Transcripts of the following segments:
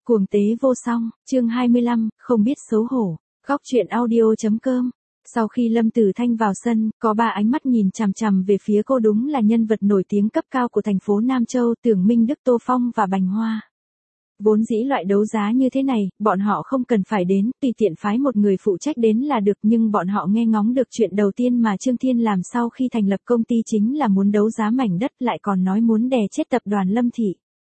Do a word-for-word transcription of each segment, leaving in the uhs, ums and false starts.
Cuồng tế vô song, chương hai mươi lăm, không biết xấu hổ. Góc truyện audio chấm com. Sau khi Lâm Tử Thanh vào sân, có ba ánh mắt nhìn chằm chằm về phía cô, đúng là nhân vật nổi tiếng cấp cao của thành phố Nam Châu, Tưởng Minh Đức, Tô Phong và Bành Hoa. Vốn dĩ loại đấu giá như thế này, bọn họ không cần phải đến, tùy tiện phái một người phụ trách đến là được, nhưng bọn họ nghe ngóng được chuyện đầu tiên mà Trương Thiên làm sau khi thành lập công ty chính là muốn đấu giá mảnh đất, lại còn nói muốn đè chết tập đoàn Lâm Thị.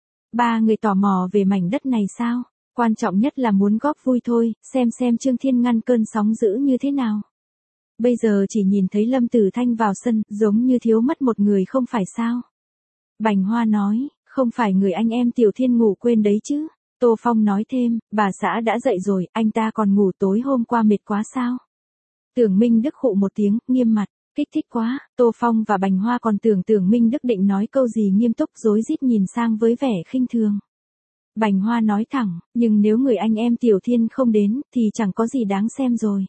Ba người tò mò về mảnh đất này sao? Quan trọng nhất là muốn góp vui thôi, xem xem Trương Thiên ngăn cơn sóng dữ như thế nào. Bây giờ chỉ nhìn thấy Lâm Tử Thanh vào sân, giống như thiếu mất một người không phải sao? Bành Hoa nói, không phải người anh em Tiểu Thiên ngủ quên đấy chứ? Tô Phong nói thêm, bà xã đã dậy rồi, anh ta còn ngủ tối hôm qua mệt quá sao? Tưởng Minh Đức khụ một tiếng, nghiêm mặt. Kích thích quá. Tô Phong và Bành Hoa còn tưởng Tưởng Minh Đức định nói câu gì nghiêm túc, rối rít nhìn sang với vẻ khinh thường. Bành Hoa nói thẳng, nhưng nếu người anh em Tiểu Thiên không đến, thì chẳng có gì đáng xem rồi.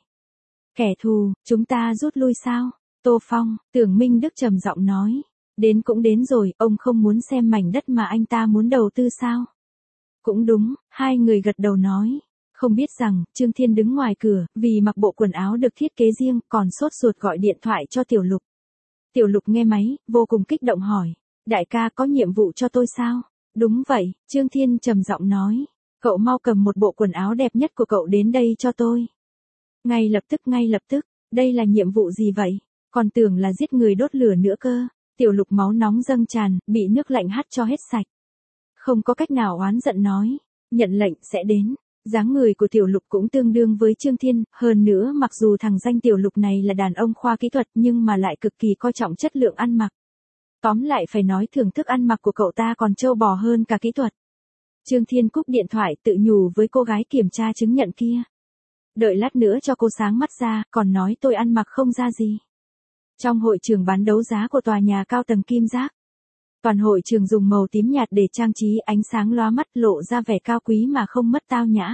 Kẻ thù, chúng ta rút lui sao? Tô Phong, Tưởng Minh Đức trầm giọng nói. Đến cũng đến rồi, ông không muốn xem mảnh đất mà anh ta muốn đầu tư sao? Cũng đúng, hai người gật đầu nói. Không biết rằng, Trương Thiên đứng ngoài cửa, vì mặc bộ quần áo được thiết kế riêng, còn sốt ruột gọi điện thoại cho Tiểu Lục. Tiểu Lục nghe máy, vô cùng kích động hỏi. Đại ca có nhiệm vụ cho tôi sao? Đúng vậy, Trương Thiên trầm giọng nói. Cậu mau cầm một bộ quần áo đẹp nhất của cậu đến đây cho tôi. Ngay lập tức, ngay lập tức, đây là nhiệm vụ gì vậy? Còn tưởng là giết người đốt lửa nữa cơ. Tiểu Lục máu nóng dâng tràn, bị nước lạnh hắt cho hết sạch. Không có cách nào oán giận nói. Nhận lệnh sẽ đến. Dáng người của Tiểu Lục cũng tương đương với Trương Thiên, hơn nữa mặc dù thằng danh Tiểu Lục này là đàn ông khoa kỹ thuật nhưng mà lại cực kỳ coi trọng chất lượng ăn mặc. Tóm lại phải nói thưởng thức ăn mặc của cậu ta còn trâu bò hơn cả kỹ thuật. Trương Thiên cúp điện thoại tự nhủ với cô gái kiểm tra chứng nhận kia. Đợi lát nữa cho cô sáng mắt ra, còn nói tôi ăn mặc không ra gì. Trong hội trường bán đấu giá của tòa nhà cao tầng Kim Giác. Toàn hội trường dùng màu tím nhạt để trang trí, ánh sáng lóa mắt, lộ ra vẻ cao quý mà không mất tao nhã.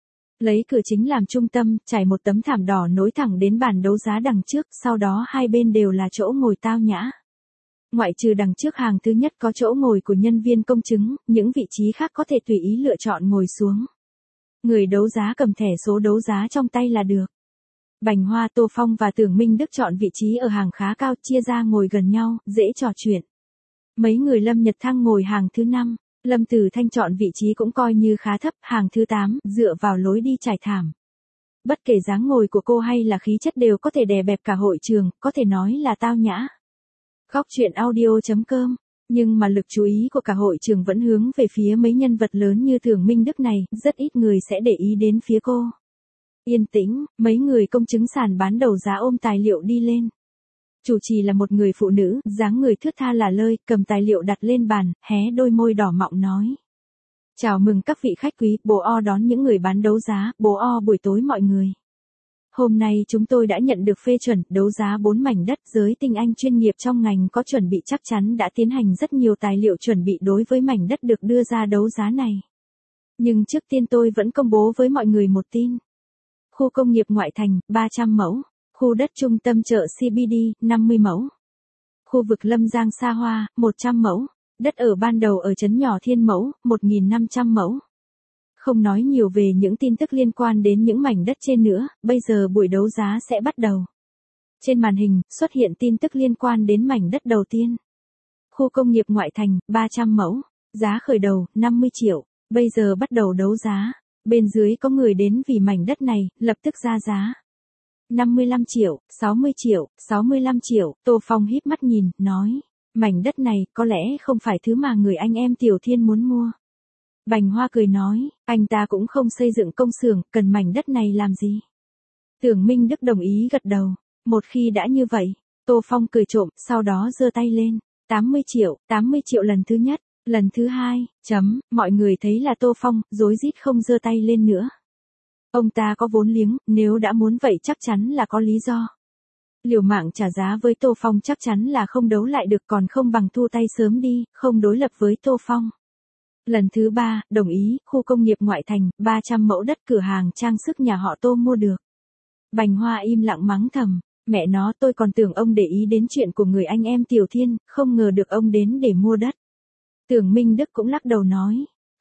Lấy cửa chính làm trung tâm, trải một tấm thảm đỏ nối thẳng đến bàn đấu giá đằng trước, sau đó hai bên đều là chỗ ngồi tao nhã. Ngoại trừ đằng trước hàng thứ nhất có chỗ ngồi của nhân viên công chứng, những vị trí khác có thể tùy ý lựa chọn ngồi xuống. Người đấu giá cầm thẻ số đấu giá trong tay là được. Bành Hoa, Tô Phong và Tưởng Minh Đức chọn vị trí ở hàng khá cao, chia ra ngồi gần nhau, dễ trò chuyện. Mấy người Lâm Nhật Thăng ngồi hàng thứ năm, Lâm Tử Thanh chọn vị trí cũng coi như khá thấp, hàng thứ tám, dựa vào lối đi trải thảm. Bất kể dáng ngồi của cô hay là khí chất đều có thể đè bẹp cả hội trường, có thể nói là tao nhã. Góc truyện audio chấm com. Nhưng mà lực chú ý của cả hội trường vẫn hướng về phía mấy nhân vật lớn như Tưởng Minh Đức này, rất ít người sẽ để ý đến phía cô. Yên tĩnh, mấy người công chứng sàn bán đầu giá ôm tài liệu đi lên. Chủ trì là một người phụ nữ, dáng người thướt tha là lơi, cầm tài liệu đặt lên bàn, hé đôi môi đỏ mọng nói. Chào mừng các vị khách quý, bố o đón những người bán đấu giá, bố o buổi tối mọi người. Hôm nay chúng tôi đã nhận được phê chuẩn, đấu giá bốn mảnh đất, giới tinh anh chuyên nghiệp trong ngành có chuẩn bị chắc chắn đã tiến hành rất nhiều tài liệu chuẩn bị đối với mảnh đất được đưa ra đấu giá này. Nhưng trước tiên tôi vẫn công bố với mọi người một tin. Khu công nghiệp ngoại thành, ba trăm mẫu. Khu đất trung tâm chợ xê bê đê, năm mươi mẫu. Khu vực Lâm Giang xa hoa, một trăm mẫu. Đất ở ban đầu ở trấn nhỏ Thiên Mẫu, một nghìn năm trăm mẫu. Không nói nhiều về những tin tức liên quan đến những mảnh đất trên nữa, bây giờ buổi đấu giá sẽ bắt đầu. Trên màn hình, xuất hiện tin tức liên quan đến mảnh đất đầu tiên. Khu công nghiệp ngoại thành, ba trăm mẫu. Giá khởi đầu, năm mươi triệu. Bây giờ bắt đầu đấu giá. Bên dưới có người đến vì mảnh đất này, lập tức ra giá. năm mươi lăm triệu, sáu mươi triệu, sáu mươi lăm triệu, Tô Phong híp mắt nhìn, nói, mảnh đất này có lẽ không phải thứ mà người anh em Tiểu Thiên muốn mua. Bành Hoa cười nói, anh ta cũng không xây dựng công xưởng, cần mảnh đất này làm gì? Tưởng Minh Đức đồng ý gật đầu, một khi đã như vậy, Tô Phong cười trộm, sau đó giơ tay lên, tám mươi triệu, tám mươi triệu lần thứ nhất, lần thứ hai, chấm, mọi người thấy là Tô Phong, rối rít không giơ tay lên nữa. Ông ta có vốn liếng, nếu đã muốn vậy chắc chắn là có lý do. Liều mạng trả giá với Tô Phong chắc chắn là không đấu lại được, còn không bằng thu tay sớm đi, không đối lập với Tô Phong. Lần thứ ba, đồng ý, khu công nghiệp ngoại thành, ba trăm mẫu đất, cửa hàng trang sức nhà họ Tô mua được. Bành Hoa im lặng mắng thầm, mẹ nó, tôi còn tưởng ông để ý đến chuyện của người anh em Tiểu Thiên, không ngờ được ông đến để mua đất. Tưởng Minh Đức cũng lắc đầu nói,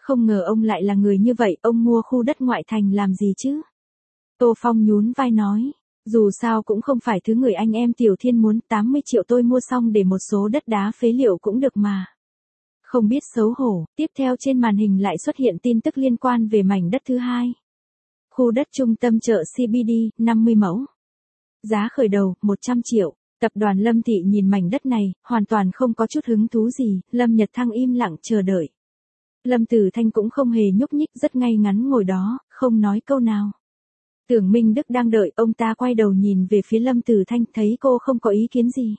Không ngờ ông lại là người như vậy, ông mua khu đất ngoại thành làm gì chứ? Tô Phong nhún vai nói, dù sao cũng không phải thứ người anh em Tiểu Thiên muốn, tám mươi triệu tôi mua xong để một số đất đá phế liệu cũng được mà. Không biết xấu hổ, tiếp theo trên màn hình lại xuất hiện tin tức liên quan về mảnh đất thứ hai. Khu đất trung tâm chợ xê bê đê, năm mươi mẫu. Giá khởi đầu, một trăm triệu. Tập đoàn Lâm Thị nhìn mảnh đất này, hoàn toàn không có chút hứng thú gì, Lâm Nhật Thăng im lặng chờ đợi. Lâm Tử Thanh cũng không hề nhúc nhích, rất ngay ngắn ngồi đó, không nói câu nào. Tưởng Minh Đức đang đợi, ông ta quay đầu nhìn về phía Lâm Tử Thanh, thấy cô không có ý kiến gì.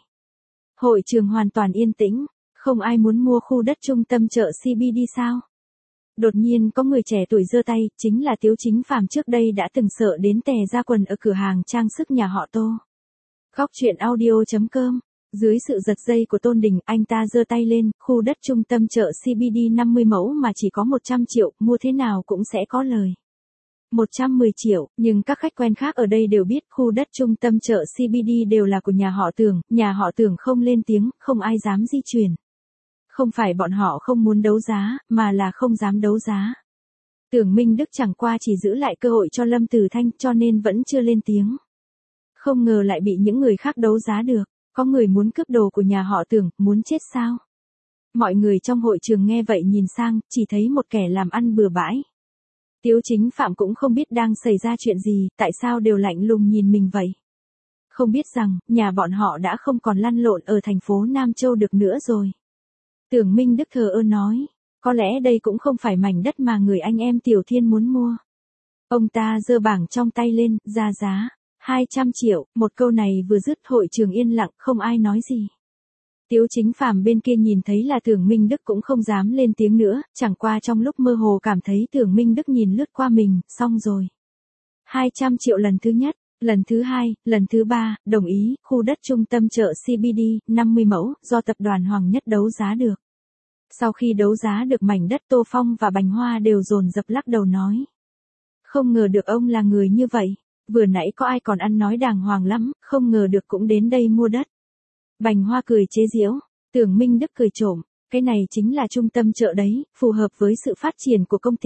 Hội trường hoàn toàn yên tĩnh, không ai muốn mua khu đất trung tâm chợ xê bê đê sao? Đột nhiên có người trẻ tuổi giơ tay, chính là Tiếu Chính Phàm trước đây đã từng sợ đến tè ra quần ở cửa hàng trang sức nhà họ Tô. Góc truyện audio chấm com. Dưới sự giật dây của Tôn Đình, anh ta giơ tay lên, khu đất trung tâm chợ xê bê đê năm mươi mẫu mà chỉ có một trăm triệu, mua thế nào cũng sẽ có lời. một trăm mười triệu, nhưng các khách quen khác ở đây đều biết khu đất trung tâm chợ xê bê đê đều là của nhà họ Tưởng, nhà họ Tưởng không lên tiếng, không ai dám di chuyển. Không phải bọn họ không muốn đấu giá, mà là không dám đấu giá. Tưởng Minh Đức chẳng qua chỉ giữ lại cơ hội cho Lâm Tử Thanh cho nên vẫn chưa lên tiếng. Không ngờ lại bị những người khác đấu giá được, có người muốn cướp đồ của nhà họ Tưởng, muốn chết sao? Mọi người trong hội trường nghe vậy nhìn sang, chỉ thấy một kẻ làm ăn bừa bãi. Tiếu Chính Phạm cũng không biết đang xảy ra chuyện gì, tại sao đều lạnh lùng nhìn mình vậy. Không biết rằng, nhà bọn họ đã không còn lăn lộn ở thành phố Nam Châu được nữa rồi. Tưởng Minh Đức thờ ơ nói, có lẽ đây cũng không phải mảnh đất mà người anh em Tiểu Thiên muốn mua. Ông ta giơ bảng trong tay lên, ra giá, hai trăm triệu, một câu này vừa dứt hội trường yên lặng, không ai nói gì. Tiếu Chính Phàm bên kia nhìn thấy là Tưởng Minh Đức cũng không dám lên tiếng nữa, chẳng qua trong lúc mơ hồ cảm thấy Tưởng Minh Đức nhìn lướt qua mình, xong rồi. hai trăm triệu lần thứ nhất, lần thứ hai, lần thứ ba, đồng ý, khu đất trung tâm chợ xê bê đê, năm mươi mẫu, do tập đoàn Hoàng Nhất đấu giá được. Sau khi đấu giá được mảnh đất, Tô Phong và Bành Hoa đều dồn dập lắc đầu nói. Không ngờ được ông là người như vậy, vừa nãy có ai còn ăn nói đàng hoàng lắm, không ngờ được cũng đến đây mua đất. Bành Hoa cười chế giễu, Tưởng Minh Đức cười trộm, cái này chính là trung tâm chợ đấy, phù hợp với sự phát triển của công ty.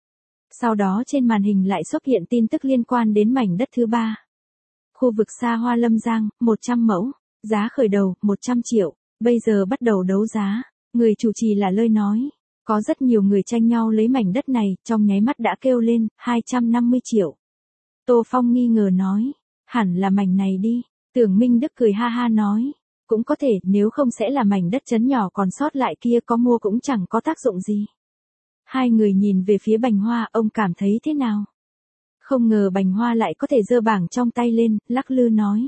Sau đó trên màn hình lại xuất hiện tin tức liên quan đến mảnh đất thứ ba. Khu vực xa Hoa Lâm Giang, một trăm mẫu, giá khởi đầu, một trăm triệu, bây giờ bắt đầu đấu giá, người chủ trì là Lơi nói. Có rất nhiều người tranh nhau lấy mảnh đất này, trong nháy mắt đã kêu lên, hai trăm năm mươi triệu. Tô Phong nghi ngờ nói, hẳn là mảnh này đi, Tưởng Minh Đức cười ha ha nói. Cũng có thể, nếu không sẽ là mảnh đất trấn nhỏ còn sót lại kia, có mua cũng chẳng có tác dụng gì. Hai người nhìn về phía Bành Hoa, ông cảm thấy thế nào? Không ngờ Bành Hoa lại có thể giơ bảng trong tay lên, lắc lư nói.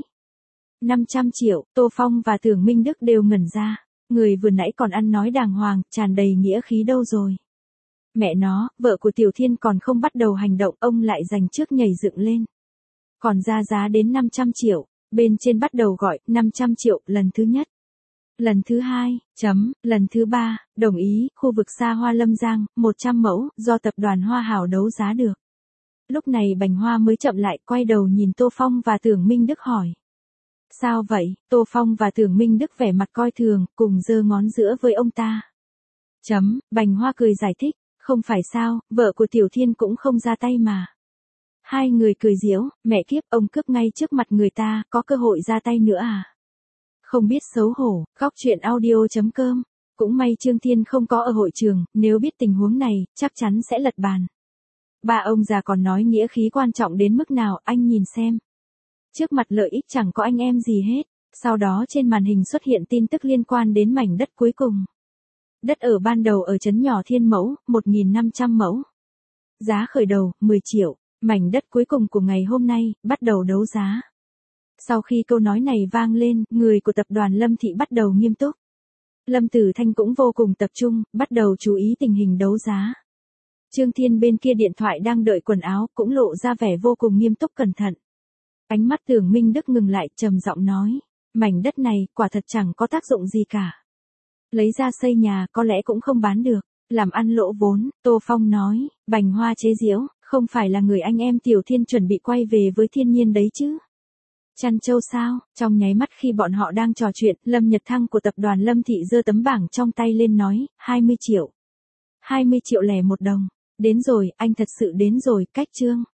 năm trăm triệu, Tô Phong và Tưởng Minh Đức đều ngẩn ra. Người vừa nãy còn ăn nói đàng hoàng, tràn đầy nghĩa khí đâu rồi. Mẹ nó, vợ của Tiểu Thiên còn không bắt đầu hành động, ông lại giành trước nhảy dựng lên. Còn ra giá đến năm trăm triệu. Bên trên bắt đầu gọi, năm trăm triệu, lần thứ nhất. Lần thứ hai, chấm, lần thứ ba, đồng ý, khu vực xa Hoa Lâm Giang, một trăm mẫu, do tập đoàn Hoa Hảo đấu giá được. Lúc này Bành Hoa mới chậm lại, quay đầu nhìn Tô Phong và Tưởng Minh Đức hỏi. Sao vậy? Tô Phong và Tưởng Minh Đức vẻ mặt coi thường, cùng giơ ngón giữa với ông ta. Chấm, Bành Hoa cười giải thích, không phải sao, vợ của Tiểu Thiên cũng không ra tay mà. Hai người cười giễu, mẹ kiếp, ông cướp ngay trước mặt người ta, có cơ hội ra tay nữa à? Không biết xấu hổ, góc truyện audio chấm com. Cũng may Trương Thiên không có ở hội trường, nếu biết tình huống này, chắc chắn sẽ lật bàn. Ba ông già còn nói nghĩa khí quan trọng đến mức nào, anh nhìn xem. Trước mặt lợi ích chẳng có anh em gì hết, sau đó trên màn hình xuất hiện tin tức liên quan đến mảnh đất cuối cùng. Đất ở ban đầu ở trấn nhỏ Thiên Mẫu, một nghìn năm trăm mẫu. Giá khởi đầu, mười triệu. Mảnh đất cuối cùng của ngày hôm nay, bắt đầu đấu giá. Sau khi câu nói này vang lên, người của tập đoàn Lâm Thị bắt đầu nghiêm túc. Lâm Tử Thanh cũng vô cùng tập trung, bắt đầu chú ý tình hình đấu giá. Trương Thiên bên kia điện thoại đang đợi quần áo, cũng lộ ra vẻ vô cùng nghiêm túc cẩn thận. Ánh mắt Tưởng Minh Đức ngừng lại, trầm giọng nói, mảnh đất này, quả thật chẳng có tác dụng gì cả. Lấy ra xây nhà, có lẽ cũng không bán được, làm ăn lỗ vốn, Tô Phong nói, Bành Hoa chế giễu. Không phải là người anh em Tiểu Thiên chuẩn bị quay về với thiên nhiên đấy chứ? Trăn Châu sao? Trong nháy mắt khi bọn họ đang trò chuyện, Lâm Nhật Thăng của tập đoàn Lâm Thị giơ tấm bảng trong tay lên nói, hai mươi triệu. hai mươi triệu lẻ một đồng. Đến rồi, anh thật sự đến rồi, cách chương.